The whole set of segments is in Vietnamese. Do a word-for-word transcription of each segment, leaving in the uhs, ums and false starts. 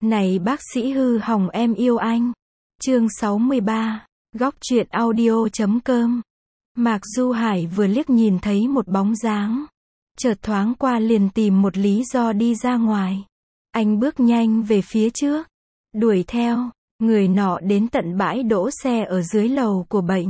Này bác sĩ hư hỏng em yêu anh. Chương sáu mươi ba, góc truyện audio chấm com. Mạc Du Hải vừa liếc nhìn thấy một bóng dáng, chợt thoáng qua liền tìm một lý do đi ra ngoài. Anh bước nhanh về phía trước, đuổi theo, người nọ đến tận bãi đỗ xe ở dưới lầu của bệnh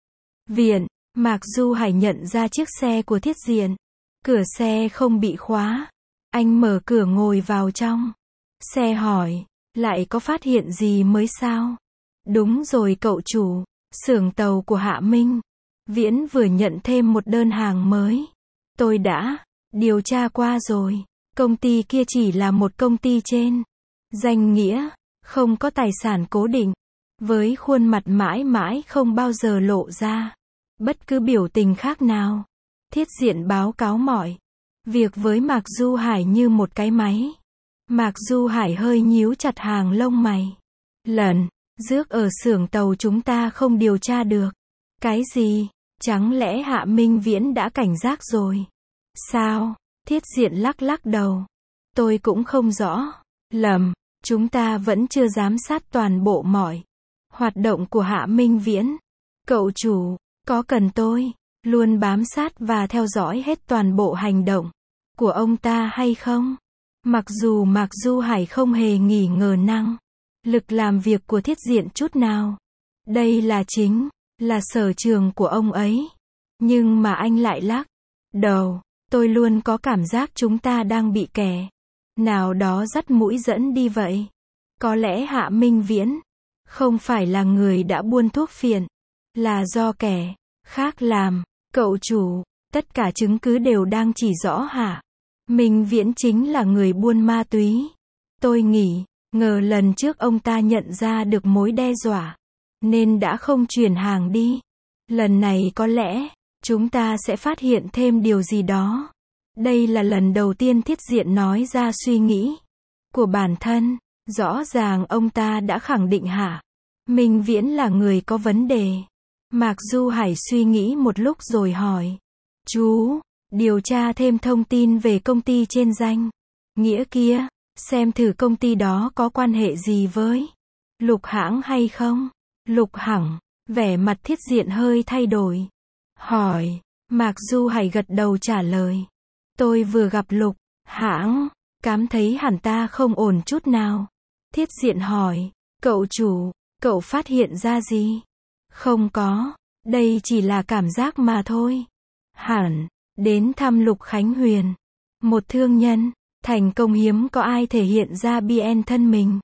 viện. Mạc Du Hải nhận ra chiếc xe của Thiết Diện. Cửa xe không bị khóa. Anh mở cửa ngồi vào trong xe hỏi, lại có phát hiện gì mới sao? Đúng rồi cậu chủ, xưởng tàu của Hạ Minh Viễn vừa nhận thêm một đơn hàng mới. Tôi đã điều tra qua rồi, công ty kia chỉ là một công ty trên danh nghĩa, không có tài sản cố định, với khuôn mặt mãi mãi không bao giờ lộ ra bất cứ biểu tình khác nào. Thiết Diện báo cáo mọi việc với Mạc Du Hải như một cái máy. Mạc Du Hải hơi nhíu chặt hàng lông mày. Lần rước ở xưởng tàu chúng ta không điều tra được. Cái gì? Chẳng lẽ Hạ Minh Viễn đã cảnh giác rồi? Sao? Thiết Diện lắc lắc đầu. Tôi cũng không rõ. Lầm, chúng ta vẫn chưa giám sát toàn bộ mọi hoạt động của Hạ Minh Viễn. Cậu chủ, có cần tôi luôn bám sát và theo dõi hết toàn bộ hành động của ông ta hay không? Mặc dù Mạc Du Hải không hề nghi ngờ năng lực làm việc của Thiết Diện chút nào. Đây là chính là sở trường của ông ấy. Nhưng mà anh lại lắc đầu. Tôi luôn có cảm giác chúng ta đang bị kẻ nào đó dắt mũi dẫn đi vậy. Có lẽ Hạ Minh Viễn không phải là người đã buôn thuốc phiện, là do kẻ khác làm. Cậu chủ, tất cả chứng cứ đều đang chỉ rõ Hạ Minh Viễn chính là người buôn ma túy. Tôi nghĩ, ngờ lần trước ông ta nhận ra được mối đe dọa, nên đã không chuyển hàng đi. Lần này có lẽ, chúng ta sẽ phát hiện thêm điều gì đó. Đây là lần đầu tiên Thiết Diện nói ra suy nghĩ của bản thân. Rõ ràng ông ta đã khẳng định Hạ Minh Viễn là người có vấn đề. Mạc Du Hải suy nghĩ một lúc rồi hỏi. Chú, điều tra thêm thông tin về công ty trên danh nghĩa kia, xem thử công ty đó có quan hệ gì với Lục Hãng hay không? Lục Hãng, vẻ mặt Thiết Diện hơi thay đổi. Hỏi, Mạc Du Hải gật đầu trả lời. Tôi vừa gặp Lục Hãng, cảm thấy hẳn ta không ổn chút nào. Thiết Diện hỏi, cậu chủ, cậu phát hiện ra gì? Không có, đây chỉ là cảm giác mà thôi. Hẳn, đến thăm Lục Khánh Huyền, một thương nhân thành công hiếm có ai thể hiện ra bien thân mình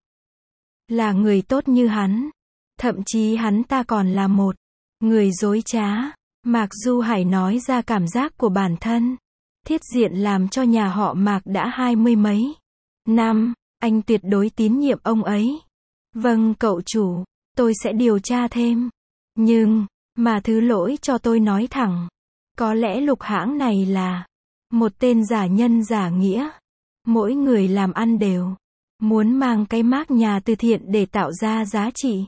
là người tốt như hắn. Thậm chí hắn ta còn là một người dối trá. Mạc Du Hải nói ra cảm giác của bản thân. Thiết Diện làm cho nhà họ Mạc đã hai mươi mấy năm, anh tuyệt đối tín nhiệm ông ấy. Vâng cậu chủ, tôi sẽ điều tra thêm. Nhưng, mà thứ lỗi cho tôi nói thẳng. Có lẽ Lục Hãng này là một tên giả nhân giả nghĩa. Mỗi người làm ăn đều muốn mang cái mác nhà từ thiện để tạo ra giá trị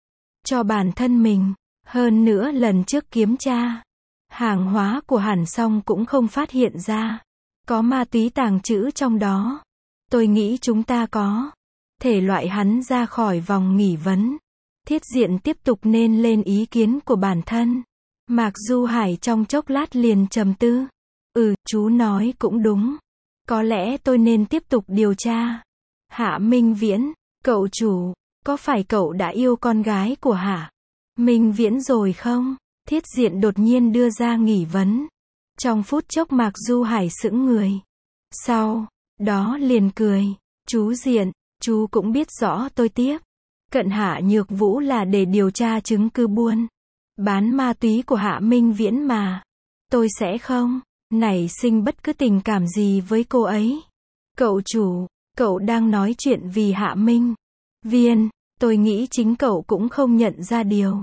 cho bản thân mình. Hơn nữa lần trước kiểm tra hàng hóa của Hàn Song cũng không phát hiện ra có ma túy tàng trữ trong đó. Tôi nghĩ chúng ta có thể loại hắn ra khỏi vòng nghi vấn. Thiết Diện tiếp tục nên lên ý kiến của bản thân. Mạc Du Hải trong chốc lát liền trầm tư. Ừ, chú nói cũng đúng. Có lẽ tôi nên tiếp tục điều tra. Hạ Minh Viễn, cậu chủ, có phải cậu đã yêu con gái của Hạ Minh Viễn rồi không? Thiết Diện đột nhiên đưa ra nghi vấn. Trong phút chốc Mạc Du Hải sững người. Sau đó liền cười. Chú Diện, chú cũng biết rõ tôi tiếp cận Hạ Nhược Vũ là để điều tra chứng cứ buôn bán ma túy của Hạ Minh Viễn mà. Tôi sẽ không nảy sinh bất cứ tình cảm gì với cô ấy. Cậu chủ, cậu đang nói chuyện vì Hạ Minh Viễn. Tôi nghĩ chính cậu cũng không nhận ra điều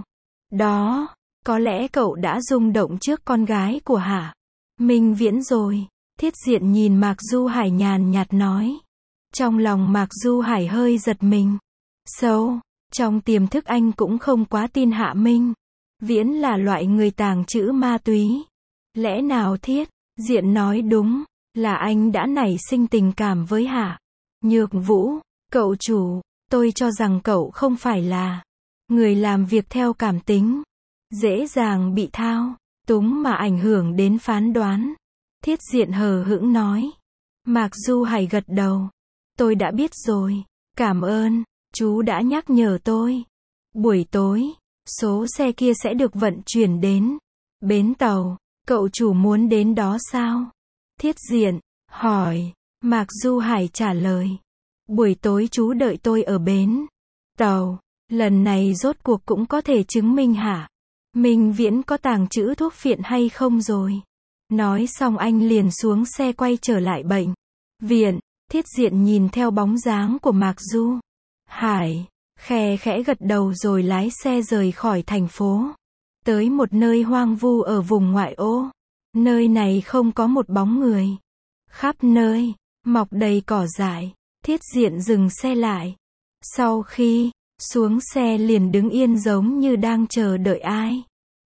đó. Có lẽ cậu đã rung động trước con gái của Hạ Minh Viễn rồi. Thiết Diện nhìn Mạc Du Hải nhàn nhạt nói. Trong lòng Mạc Du Hải hơi giật mình. Sâu trong tiềm thức anh cũng không quá tin Hạ Minh Viễn là loại người tàng trữ ma túy. Lẽ nào Thiết Diện nói đúng, là anh đã nảy sinh tình cảm với Hạ Nhược Vũ. Cậu chủ, tôi cho rằng cậu không phải là người làm việc theo cảm tính, dễ dàng bị thao túng mà ảnh hưởng đến phán đoán. Thiết Diện hờ hững nói. Mạc Du Hải gật đầu. Tôi đã biết rồi. Cảm ơn, chú đã nhắc nhở tôi. Buổi tối, số xe kia sẽ được vận chuyển đến bến tàu. Cậu chủ muốn đến đó sao? Thiết Diện hỏi. Mạc Du Hải trả lời. Buổi tối chú đợi tôi ở bến tàu. Lần này rốt cuộc cũng có thể chứng minh hả? Minh Viễn có tàng trữ thuốc phiện hay không rồi? Nói xong anh liền xuống xe quay trở lại bệnh viện. Thiết Diện nhìn theo bóng dáng của Mạc Du Hải, khe khẽ gật đầu rồi lái xe rời khỏi thành phố. Tới một nơi hoang vu ở vùng ngoại ô. Nơi này không có một bóng người. Khắp nơi, mọc đầy cỏ dại. Thiết Diện dừng xe lại. Sau khi xuống xe liền đứng yên giống như đang chờ đợi ai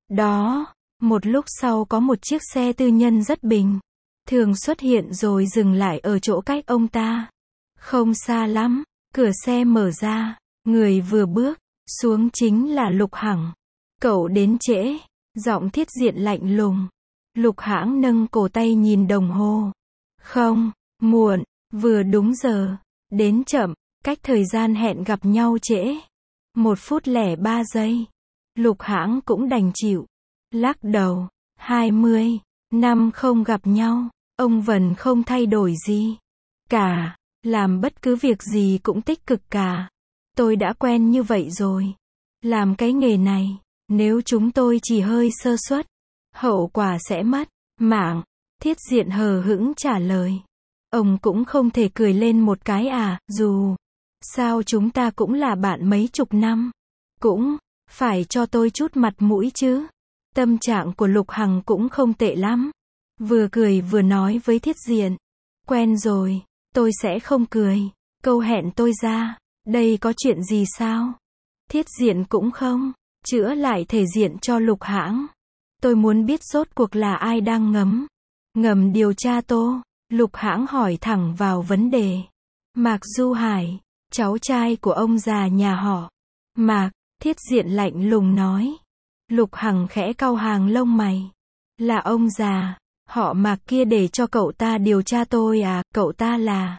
đó. Một lúc sau có một chiếc xe tư nhân rất bình thường xuất hiện rồi dừng lại ở chỗ cách ông ta không xa lắm. Cửa xe mở ra, người vừa bước xuống chính là Lục Hằng. Cậu đến trễ. Giọng Thiết Diện lạnh lùng. Lục Hãng nâng cổ tay nhìn đồng hồ. Không, muộn, vừa đúng giờ. Đến chậm, cách thời gian hẹn gặp nhau trễ một phút lẻ ba giây. Lục Hãng cũng đành chịu. Lắc đầu. Hai mươi năm không gặp nhau, ông Vân không thay đổi gì cả. Làm bất cứ việc gì cũng tích cực cả. Tôi đã quen như vậy rồi. Làm cái nghề này, nếu chúng tôi chỉ hơi sơ suất, hậu quả sẽ mất mạng. Thiết Diện hờ hững trả lời. Ông cũng không thể cười lên một cái à, dù sao chúng ta cũng là bạn mấy chục năm. Cũng phải cho tôi chút mặt mũi chứ. Tâm trạng của Lục Hằng cũng không tệ lắm. Vừa cười vừa nói với Thiết Diện. Quen rồi, tôi sẽ không cười. Câu hẹn tôi ra, đây có chuyện gì sao? Thiết Diện cũng không chữa lại thể diện cho Lục Hãng. Tôi muốn biết rốt cuộc là ai đang ngấm ngầm điều tra tôi. Lục Hãng hỏi thẳng vào vấn đề. Mạc Du Hải, cháu trai của ông già nhà họ Mạc. Thiết Diện lạnh lùng nói. Lục Hằng khẽ cau hàng lông mày. Là ông già họ Mạc kia để cho cậu ta điều tra tôi à? Cậu ta là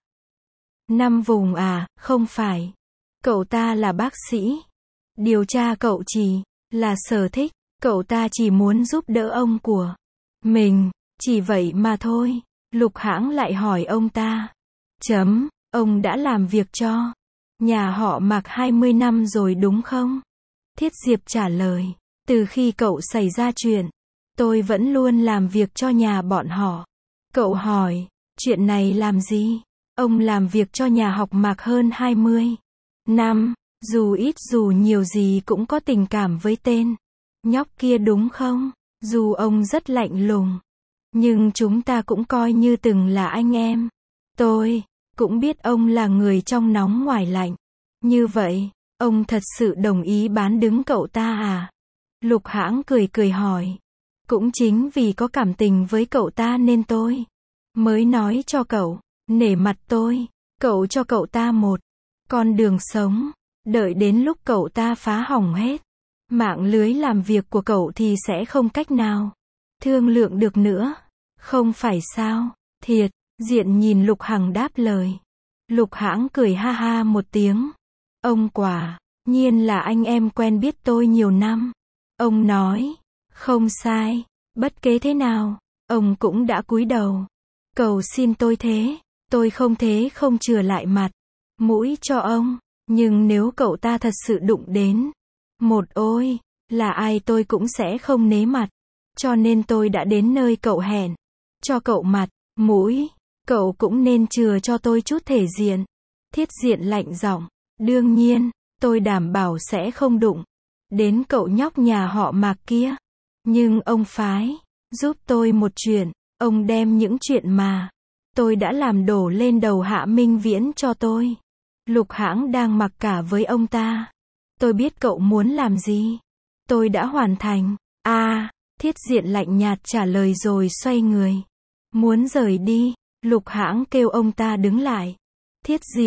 Năm Vùng à? Không phải. Cậu ta là bác sĩ. Điều tra cậu chỉ là sở thích. Cậu ta chỉ muốn giúp đỡ ông của mình, chỉ vậy mà thôi. Lục Hãng lại hỏi ông ta. Chấm, ông đã làm việc cho nhà họ Mạc hai mươi năm rồi đúng không? Thiết Diệp trả lời. Từ khi cậu xảy ra chuyện, tôi vẫn luôn làm việc cho nhà bọn họ. Cậu hỏi, chuyện này làm gì? Ông làm việc cho nhà học Mạc hơn hai mươi năm, dù ít dù nhiều gì cũng có tình cảm với tên nhóc kia đúng không? Dù ông rất lạnh lùng, nhưng chúng ta cũng coi như từng là anh em. Tôi cũng biết ông là người trong nóng ngoài lạnh. Như vậy, ông thật sự đồng ý bán đứng cậu ta à? Lục Hãng cười cười hỏi. Cũng chính vì có cảm tình với cậu ta nên tôi mới nói cho cậu, nể mặt tôi, cậu cho cậu ta một con đường sống. Đợi đến lúc cậu ta phá hỏng hết mạng lưới làm việc của cậu thì sẽ không cách nào thương lượng được nữa. Không phải sao? Thiệt. Diện nhìn Lục Hằng đáp lời. Lục Hãng cười ha ha một tiếng. Ông quả nhiên là anh em quen biết tôi nhiều năm. Ông nói. Không sai. Bất kể thế nào, ông cũng đã cúi đầu cầu xin tôi thế. Tôi không thế không chừa lại mặt mũi cho ông. Nhưng nếu cậu ta thật sự đụng đến một ôi là ai tôi cũng sẽ không nể mặt. Cho nên tôi đã đến nơi cậu hẹn cho cậu mặt mũi. Cậu cũng nên chừa cho tôi chút thể diện. Thiết Diện lạnh giọng. Đương nhiên, tôi đảm bảo sẽ không đụng đến cậu nhóc nhà họ Mạc kia. Nhưng ông phái giúp tôi một chuyện. Ông đem những chuyện mà tôi đã làm đổ lên đầu Hạ Minh Viễn cho tôi. Lục Hãng đang mặc cả với ông ta. Tôi biết cậu muốn làm gì. Tôi đã hoàn thành. À, Thiết Diện lạnh nhạt trả lời rồi xoay người muốn rời đi. Lục Hãng kêu ông ta đứng lại. Thiết Diện,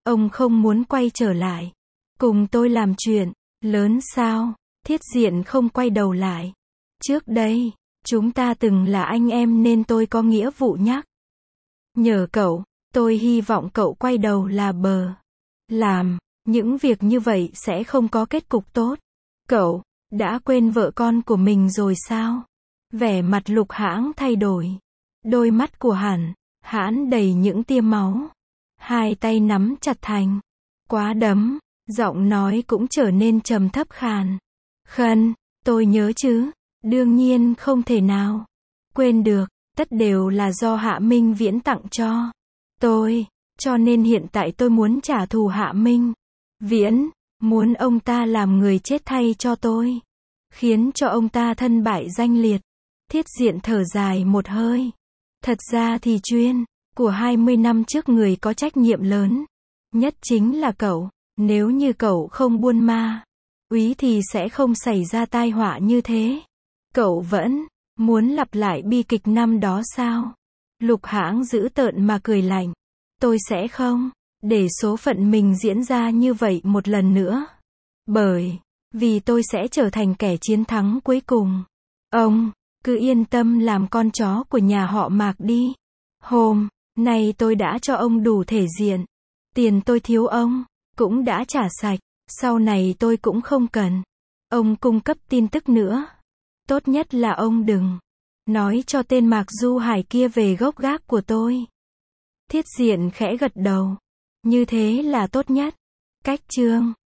Ông không muốn quay trở lại. Cùng tôi làm chuyện lớn sao? Thiết Diện không quay đầu lại. Trước đây, chúng ta từng là anh em nên tôi có nghĩa vụ nhắc. Nhờ cậu, tôi hy vọng cậu quay đầu là bờ. Làm, những việc như vậy sẽ không có kết cục tốt. Cậu, đã quên vợ con của mình rồi sao? Vẻ mặt Lục Hãng thay đổi. Đôi mắt của Hàn, Hãn đầy những tia máu. Hai tay nắm chặt thành quá đấm, giọng nói cũng trở nên trầm thấp khàn. Khân, tôi nhớ chứ, đương nhiên không thể nào quên được, tất đều là do Hạ Minh Viễn tặng cho tôi, cho nên hiện tại tôi muốn trả thù Hạ Minh Viễn, muốn ông ta làm người chết thay cho tôi, khiến cho ông ta thân bại danh liệt. Thiết Diện thở dài một hơi. Thật ra thì chuyên của hai mươi năm trước người có trách nhiệm lớn nhất chính là cậu. Nếu như cậu không buôn ma úy thì sẽ không xảy ra tai họa như thế. Cậu vẫn muốn lặp lại bi kịch năm đó sao? Lục Hãng dữ tợn mà cười lạnh. Tôi sẽ không để số phận mình diễn ra như vậy một lần nữa. Bởi vì tôi sẽ trở thành kẻ chiến thắng cuối cùng. Ông cứ yên tâm làm con chó của nhà họ Mạc đi. Hôm nay tôi đã cho ông đủ thể diện. Tiền tôi thiếu ông cũng đã trả sạch. Sau này tôi cũng không cần ông cung cấp tin tức nữa. Tốt nhất là ông đừng nói cho tên Mạc Du Hải kia về gốc gác của tôi. Thiết Diện khẽ gật đầu. Như thế là tốt nhất. Cách chương